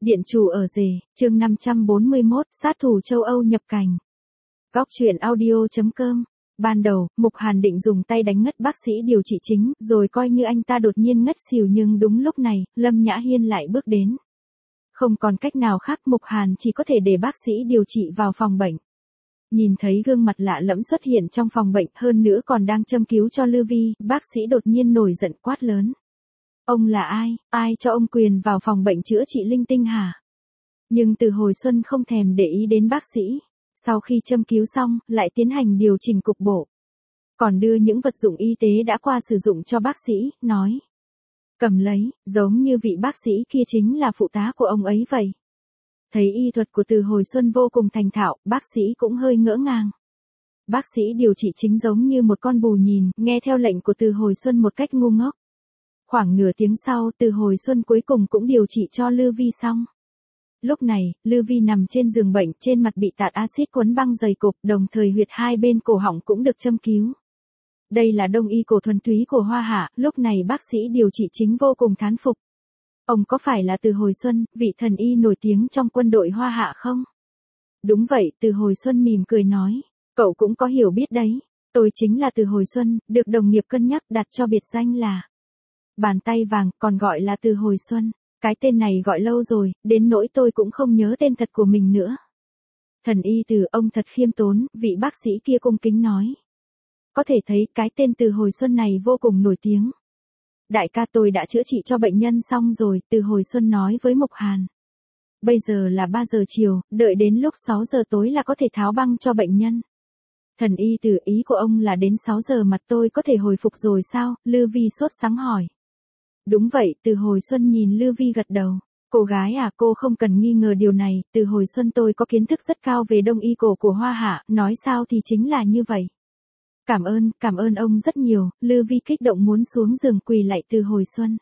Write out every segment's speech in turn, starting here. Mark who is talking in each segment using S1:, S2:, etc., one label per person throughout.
S1: Điện chủ ở rể, chương 541, sát thủ châu Âu nhập cảnh. Góc truyện audio.com. Ban đầu, Mục Hàn định dùng tay đánh ngất bác sĩ điều trị chính, rồi coi như anh ta đột nhiên ngất xỉu, nhưng đúng lúc này, Lâm Nhã Hiên lại bước đến. Không còn cách nào khác, Mục Hàn chỉ có thể để bác sĩ điều trị vào phòng bệnh. Nhìn thấy gương mặt lạ lẫm xuất hiện trong phòng bệnh, hơn nữa còn đang châm cứu cho Lưu Vi, bác sĩ đột nhiên nổi giận quát lớn. Ông là ai? Ai cho ông quyền vào phòng bệnh chữa trị linh tinh hả? Nhưng Từ Hồi Xuân không thèm để ý đến bác sĩ. Sau khi châm cứu xong, lại tiến hành điều chỉnh cục bộ. Còn đưa những vật dụng y tế đã qua sử dụng cho bác sĩ, nói. Cầm lấy, giống như vị bác sĩ kia chính là phụ tá của ông ấy vậy. Thấy y thuật của Từ Hồi Xuân vô cùng thành thạo, bác sĩ cũng hơi ngỡ ngàng. Bác sĩ điều trị chính giống như một con bù nhìn, nghe theo lệnh của Từ Hồi Xuân một cách ngu ngốc. Khoảng nửa tiếng sau, Từ Hồi Xuân cuối cùng cũng điều trị cho Lưu Vi xong. Lúc này, Lưu Vi nằm trên giường bệnh, trên mặt bị tạt axit quấn băng dày cục, đồng thời huyệt hai bên cổ họng cũng được châm cứu. Đây là đông y cổ thuần túy của Hoa Hạ, lúc này bác sĩ điều trị chính vô cùng thán phục. Ông có phải là Từ Hồi Xuân, vị thần y nổi tiếng trong quân đội Hoa Hạ không? Đúng vậy, Từ Hồi Xuân mỉm cười nói. Cậu cũng có hiểu biết đấy. Tôi chính là Từ Hồi Xuân, được đồng nghiệp cân nhắc đặt cho biệt danh là Bàn tay vàng, còn gọi là Từ Hồi Xuân. Cái tên này gọi lâu rồi, đến nỗi tôi cũng không nhớ tên thật của mình nữa. Thần y Từ, ông thật khiêm tốn, vị bác sĩ kia cung kính nói. Có thể thấy cái tên Từ Hồi Xuân này vô cùng nổi tiếng. Đại ca, tôi đã chữa trị cho bệnh nhân xong rồi, Từ Hồi Xuân nói với Mục Hàn. Bây giờ là 3 giờ chiều, đợi đến lúc 6 giờ tối là có thể tháo băng cho bệnh nhân. Thần y Từ, ý của ông là đến 6 giờ mặt tôi có thể hồi phục rồi sao? Lưu Vi sốt sắng hỏi. Đúng vậy, Từ Hồi Xuân nhìn Lưu Vi gật đầu. Cô gái à, cô không cần nghi ngờ điều này, Từ Hồi Xuân tôi có kiến thức rất cao về đông y cổ của Hoa Hạ, nói sao thì chính là như vậy. Cảm ơn ông rất nhiều, Lưu Vi kích động muốn xuống giường quỳ lạy Từ Hồi Xuân.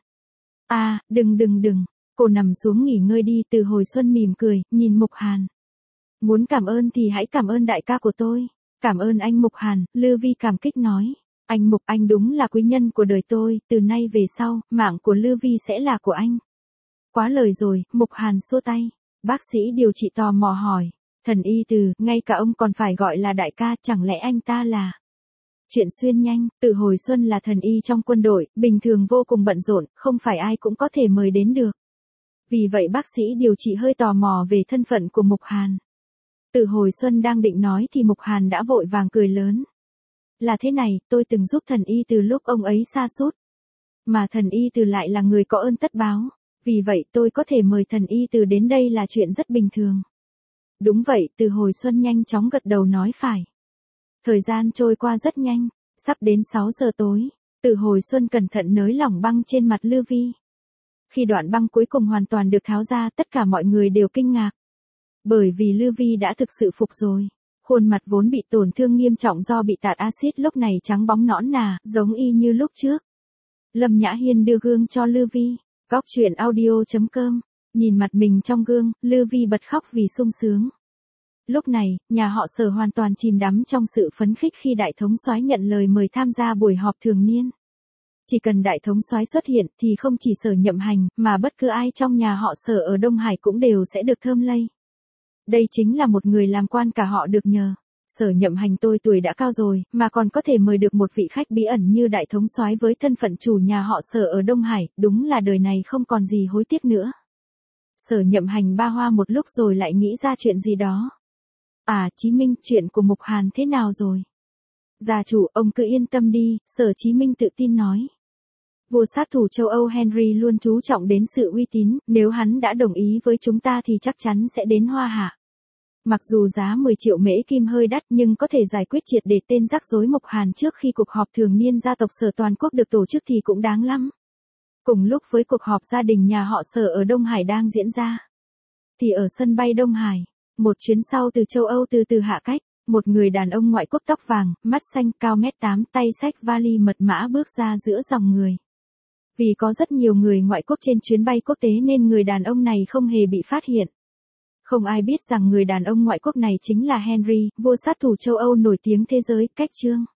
S1: Đừng, cô nằm xuống nghỉ ngơi đi, Từ Hồi Xuân mỉm cười, nhìn Mục Hàn. Muốn cảm ơn thì hãy cảm ơn đại ca của tôi. Cảm ơn anh Mục Hàn, Lưu Vi cảm kích nói. Anh Mục, anh đúng là quý nhân của đời tôi, từ nay về sau, mạng của Lưu Vi sẽ là của anh. Quá lời rồi, Mục Hàn xua tay. Bác sĩ điều trị tò mò hỏi. Thần y Từ, ngay cả ông còn phải gọi là đại ca, chẳng lẽ anh ta là... Chuyện xuyên nhanh, Từ Hồi Xuân là thần y trong quân đội, bình thường vô cùng bận rộn, không phải ai cũng có thể mời đến được. Vì vậy bác sĩ điều trị hơi tò mò về thân phận của Mục Hàn. Từ Hồi Xuân đang định nói thì Mục Hàn đã vội vàng cười lớn. Là thế này, tôi từng giúp thần y Từ lúc ông ấy sa sút. Mà thần y Từ lại là người có ơn tất báo. Vì vậy tôi có thể mời thần y Từ đến đây là chuyện rất bình thường. Đúng vậy, Từ Hồi Xuân nhanh chóng gật đầu nói phải. Thời gian trôi qua rất nhanh, sắp đến 6 giờ tối, Từ Hồi Xuân cẩn thận nới lỏng băng trên mặt Lưu Vi. Khi đoạn băng cuối cùng hoàn toàn được tháo ra, tất cả mọi người đều kinh ngạc. Bởi vì Lưu Vi đã thực sự phục rồi. Khuôn mặt vốn bị tổn thương nghiêm trọng do bị tạt axit lúc này trắng bóng nõn nà, giống y như lúc trước. Lâm Nhã Hiên đưa gương cho Lưu Vi. Góc truyện audio.com. Nhìn mặt mình trong gương, Lưu Vi bật khóc vì sung sướng. Lúc này, nhà họ Sở hoàn toàn chìm đắm trong sự phấn khích khi đại thống soái nhận lời mời tham gia buổi họp thường niên. Chỉ cần đại thống soái xuất hiện thì không chỉ Sở Nhậm Hành, mà bất cứ ai trong nhà họ Sở ở Đông Hải cũng đều sẽ được thơm lây. Đây chính là một người làm quan cả họ được nhờ. Sở Nhậm Hành tôi tuổi đã cao rồi, mà còn có thể mời được một vị khách bí ẩn như đại thống soái với thân phận chủ nhà họ Sở ở Đông Hải, đúng là đời này không còn gì hối tiếc nữa. Sở Nhậm Hành ba hoa một lúc rồi lại nghĩ ra chuyện gì đó. Chí Minh, chuyện của Mục Hàn thế nào rồi? Gia chủ, ông cứ yên tâm đi, Sở Chí Minh tự tin nói. Vua sát thủ châu Âu Henry luôn chú trọng đến sự uy tín, nếu hắn đã đồng ý với chúng ta thì chắc chắn sẽ đến Hoa Hạ. Mặc dù giá 10 triệu mễ kim hơi đắt nhưng có thể giải quyết triệt để tên rắc rối Mục Hàn trước khi cuộc họp thường niên gia tộc Sở toàn quốc được tổ chức thì cũng đáng lắm. Cùng lúc với cuộc họp gia đình nhà họ Sở ở Đông Hải đang diễn ra, thì ở sân bay Đông Hải, một chuyến sau từ châu Âu từ từ hạ cách, một người đàn ông ngoại quốc tóc vàng, mắt xanh, cao 1m8, tay xách vali mật mã bước ra giữa dòng người. Vì có rất nhiều người ngoại quốc trên chuyến bay quốc tế nên người đàn ông này không hề bị phát hiện. Không ai biết rằng người đàn ông ngoại quốc này chính là Henry, vua sát thủ châu Âu nổi tiếng thế giới, cách chương.